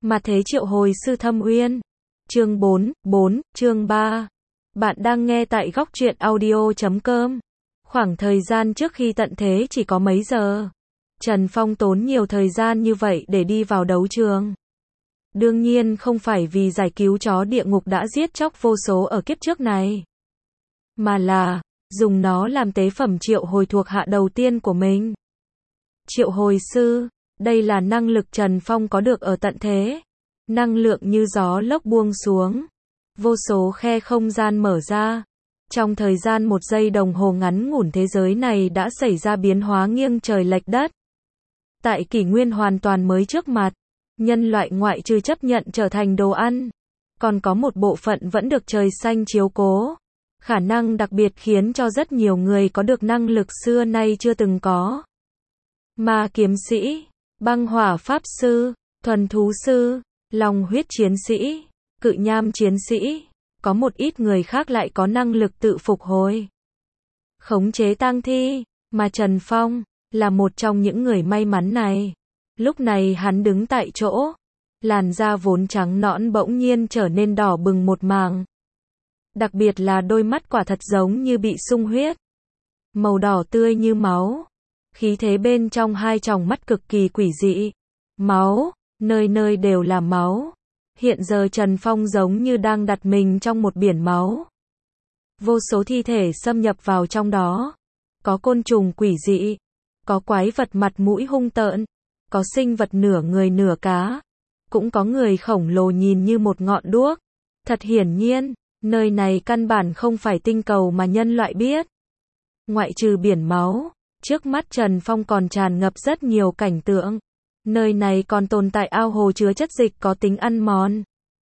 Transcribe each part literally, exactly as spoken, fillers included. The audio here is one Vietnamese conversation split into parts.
Mà thế triệu hồi sư Thâm Uyên. Chương bốn, bốn, chương ba. Bạn đang nghe tại góc truyện audio chấm com. Khoảng thời gian trước khi tận thế chỉ có mấy giờ. Trần Phong tốn nhiều thời gian như vậy để đi vào đấu trường. Đương nhiên không phải vì giải cứu chó địa ngục đã giết chóc vô số ở kiếp trước này. Mà là, dùng nó làm tế phẩm triệu hồi thuộc hạ đầu tiên của mình. Triệu hồi sư, đây là năng lực Trần Phong có được ở tận thế. Năng lượng như gió lốc buông xuống. Vô số khe không gian mở ra. Trong thời gian một giây đồng hồ ngắn ngủn thế giới này đã xảy ra biến hóa nghiêng trời lệch đất. Tại kỷ nguyên hoàn toàn mới trước mặt, nhân loại ngoại trừ chấp nhận trở thành đồ ăn, còn có một bộ phận vẫn được trời xanh chiếu cố. Khả năng đặc biệt khiến cho rất nhiều người có được năng lực xưa nay chưa từng có. Ma kiếm sĩ, băng hỏa pháp sư, thuần thú sư, long huyết chiến sĩ, cự nham chiến sĩ, có một ít người khác lại có năng lực tự phục hồi, khống chế tang thi, mà Trần Phong là một trong những người may mắn này. Lúc này hắn đứng tại chỗ, làn da vốn trắng nõn bỗng nhiên trở nên đỏ bừng một mảng. Đặc biệt là đôi mắt quả thật giống như bị sung huyết, màu đỏ tươi như máu. Khí thế bên trong hai tròng mắt cực kỳ quỷ dị. Máu, nơi nơi đều là máu. Hiện giờ Trần Phong giống như đang đặt mình trong một biển máu. Vô số thi thể xâm nhập vào trong đó. Có côn trùng quỷ dị, có quái vật mặt mũi hung tợn, có sinh vật nửa người nửa cá, cũng có người khổng lồ nhìn như một ngọn đuốc. Thật hiển nhiên, nơi này căn bản không phải tinh cầu mà nhân loại biết. Ngoại trừ biển máu, trước mắt Trần Phong còn tràn ngập rất nhiều cảnh tượng. Nơi này còn tồn tại ao hồ chứa chất dịch có tính ăn mòn.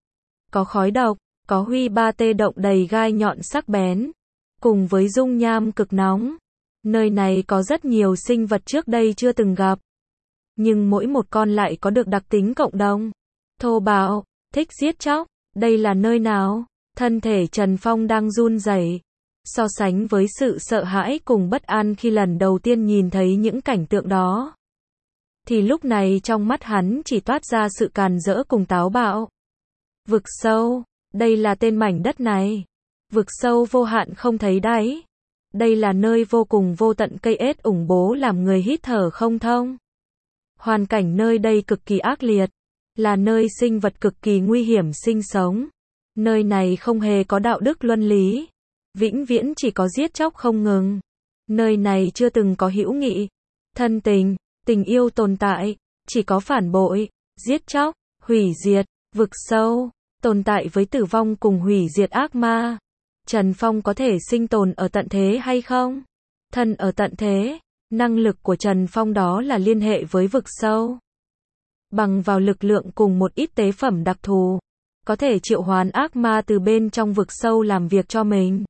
Có khói độc, có huy ba tê động đầy gai nhọn sắc bén, cùng với dung nham cực nóng. Nơi này có rất nhiều sinh vật trước đây chưa từng gặp. Nhưng mỗi một con lại có được đặc tính cộng đồng. Thô bạo, thích giết chóc. Đây là nơi nào? Thân thể Trần Phong đang run rẩy. So sánh với sự sợ hãi cùng bất an khi lần đầu tiên nhìn thấy những cảnh tượng đó, thì lúc này trong mắt hắn chỉ toát ra sự càn rỡ cùng táo bạo. Vực sâu, đây là tên mảnh đất này. Vực sâu vô hạn không thấy đáy. Đây là nơi vô cùng vô tận cây ết ủng bố làm người hít thở không thông. Hoàn cảnh nơi đây cực kỳ ác liệt, là nơi sinh vật cực kỳ nguy hiểm sinh sống. Nơi này không hề có đạo đức luân lý, vĩnh viễn chỉ có giết chóc không ngừng. Nơi này chưa từng có hữu nghị, thân tình, tình yêu tồn tại, chỉ có phản bội, giết chóc, hủy diệt. Vực sâu, tồn tại với tử vong cùng hủy diệt ác ma. Trần Phong có thể sinh tồn ở tận thế hay không? Thân ở tận thế, năng lực của Trần Phong đó là liên hệ với vực sâu. Bằng vào lực lượng cùng một ít tế phẩm đặc thù, có thể triệu hoán ác ma từ bên trong vực sâu làm việc cho mình.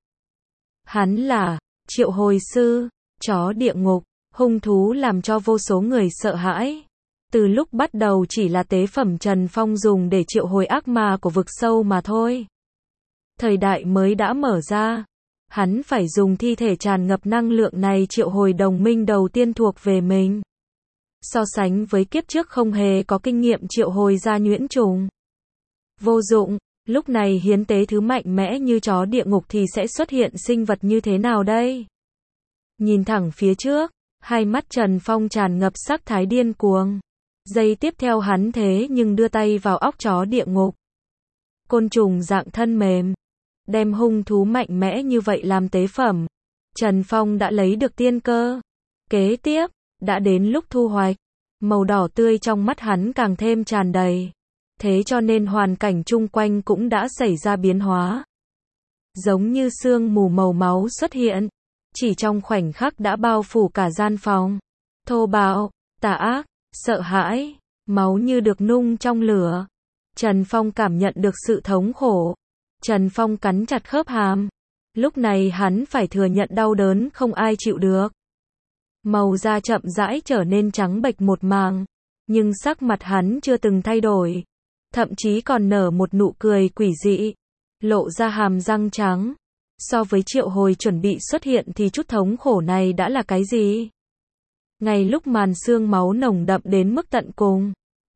Hắn là triệu hồi sư, chó địa ngục, hung thú làm cho vô số người sợ hãi. Từ lúc bắt đầu chỉ là tế phẩm Trần Phong dùng để triệu hồi ác ma của vực sâu mà thôi. Thời đại mới đã mở ra, hắn phải dùng thi thể tràn ngập năng lượng này triệu hồi đồng minh đầu tiên thuộc về mình. So sánh với kiếp trước không hề có kinh nghiệm triệu hồi ra nhuyễn trùng. Vô dụng, lúc này hiến tế thứ mạnh mẽ như chó địa ngục thì sẽ xuất hiện sinh vật như thế nào đây? Nhìn thẳng phía trước, hai mắt Trần Phong tràn ngập sắc thái điên cuồng. Giây tiếp theo hắn thế nhưng đưa tay vào óc chó địa ngục. Côn trùng dạng thân mềm, đem hung thú mạnh mẽ như vậy làm tế phẩm. Trần Phong đã lấy được tiên cơ. Kế tiếp, đã đến lúc thu hoạch. Màu đỏ tươi trong mắt hắn càng thêm tràn đầy. Thế cho nên hoàn cảnh chung quanh cũng đã xảy ra biến hóa. Giống như sương mù màu máu xuất hiện, chỉ trong khoảnh khắc đã bao phủ cả gian phòng. Thô bạo, tà ác, sợ hãi, máu như được nung trong lửa. Trần Phong cảm nhận được sự thống khổ. Trần Phong cắn chặt khớp hàm. Lúc này hắn phải thừa nhận đau đớn không ai chịu được. Màu da chậm rãi trở nên trắng bệch một màng, nhưng sắc mặt hắn chưa từng thay đổi. Thậm chí còn nở một nụ cười quỷ dị, lộ ra hàm răng trắng. So với triệu hồi chuẩn bị xuất hiện thì chút thống khổ này đã là cái gì? Ngay lúc màn sương máu nồng đậm đến mức tận cùng,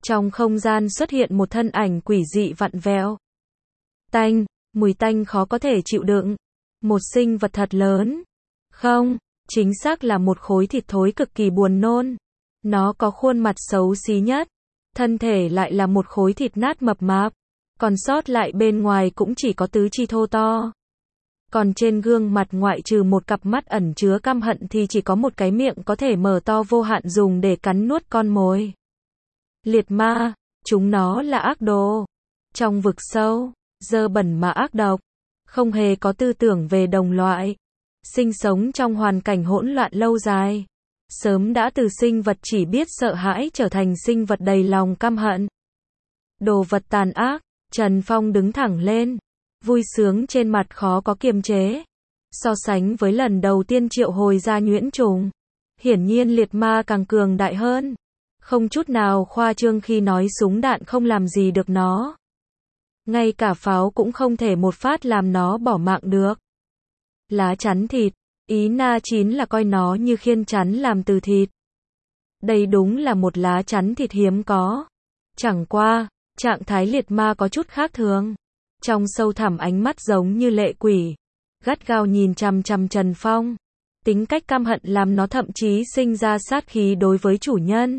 Trong không gian xuất hiện một thân ảnh quỷ dị vặn vẹo. Tanh, mùi tanh khó có thể chịu đựng. Một sinh vật thật lớn. Không, chính xác là một khối thịt thối cực kỳ buồn nôn. Nó có khuôn mặt xấu xí nhất. Thân thể lại là một khối thịt nát mập mạp. Còn sót lại bên ngoài cũng chỉ có tứ chi thô to. Còn trên gương mặt ngoại trừ một cặp mắt ẩn chứa căm hận thì chỉ có một cái miệng có thể mở to vô hạn dùng để cắn nuốt con mồi. Liệt ma, chúng nó là ác đồ. Trong vực sâu, dơ bẩn mà ác độc. Không hề có tư tưởng về đồng loại. Sinh sống trong hoàn cảnh hỗn loạn lâu dài. Sớm đã từ sinh vật chỉ biết sợ hãi trở thành sinh vật đầy lòng căm hận. Đồ vật tàn ác, Trần Phong đứng thẳng lên. Vui sướng trên mặt khó có kiềm chế. So sánh với lần đầu tiên triệu hồi ra nhuyễn trùng, hiển nhiên liệt ma càng cường đại hơn. Không chút nào khoa trương khi nói súng đạn không làm gì được nó. Ngay cả pháo cũng không thể một phát làm nó bỏ mạng được. Lá chắn thịt, ý Na Chín là coi nó như khiên chắn làm từ thịt. Đây đúng là một lá chắn thịt hiếm có. Chẳng qua, trạng thái liệt ma có chút khác thường. Trong sâu thẳm ánh mắt giống như lệ quỷ, gắt gao nhìn chằm chằm Trần Phong. Tính cách căm hận làm nó thậm chí sinh ra sát khí đối với chủ nhân.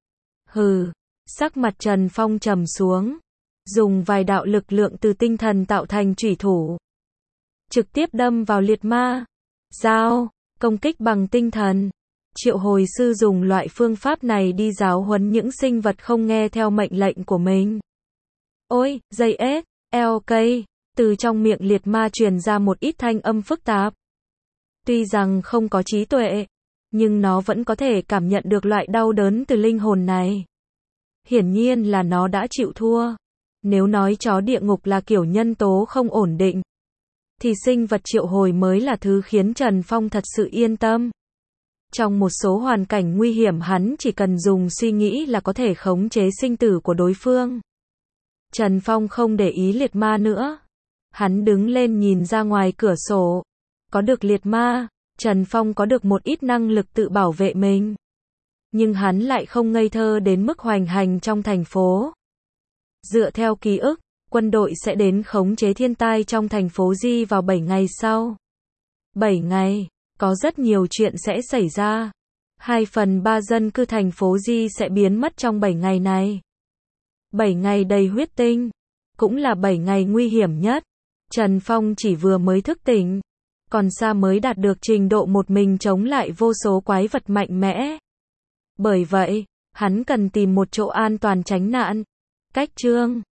Hừ, sắc mặt Trần Phong trầm xuống, dùng vài đạo lực lượng từ tinh thần tạo thành chủy thủ, trực tiếp đâm vào liệt ma. Dao, công kích bằng tinh thần. Triệu hồi sư dùng loại phương pháp này đi giáo huấn những sinh vật không nghe theo mệnh lệnh của mình. Ôi, dây ếch, eo cây, từ trong miệng liệt ma truyền ra một ít thanh âm phức tạp. Tuy rằng không có trí tuệ, nhưng nó vẫn có thể cảm nhận được loại đau đớn từ linh hồn này. Hiển nhiên là nó đã chịu thua. Nếu nói chó địa ngục là kiểu nhân tố không ổn định, thì sinh vật triệu hồi mới là thứ khiến Trần Phong thật sự yên tâm. Trong một số hoàn cảnh nguy hiểm hắn chỉ cần dùng suy nghĩ là có thể khống chế sinh tử của đối phương. Trần Phong không để ý liệt ma nữa. Hắn đứng lên nhìn ra ngoài cửa sổ. Có được liệt ma, Trần Phong có được một ít năng lực tự bảo vệ mình. Nhưng hắn lại không ngây thơ đến mức hoành hành trong thành phố. Dựa theo ký ức, quân đội sẽ đến khống chế thiên tai trong thành phố Di vào bảy ngày sau. bảy ngày, có rất nhiều chuyện sẽ xảy ra. hai phần ba dân cư thành phố Di sẽ biến mất trong bảy ngày này. bảy ngày đầy huyết tinh, cũng là bảy ngày nguy hiểm nhất. Trần Phong chỉ vừa mới thức tỉnh, còn xa mới đạt được trình độ một mình chống lại vô số quái vật mạnh mẽ. Bởi vậy, hắn cần tìm một chỗ an toàn tránh nạn. Cách chương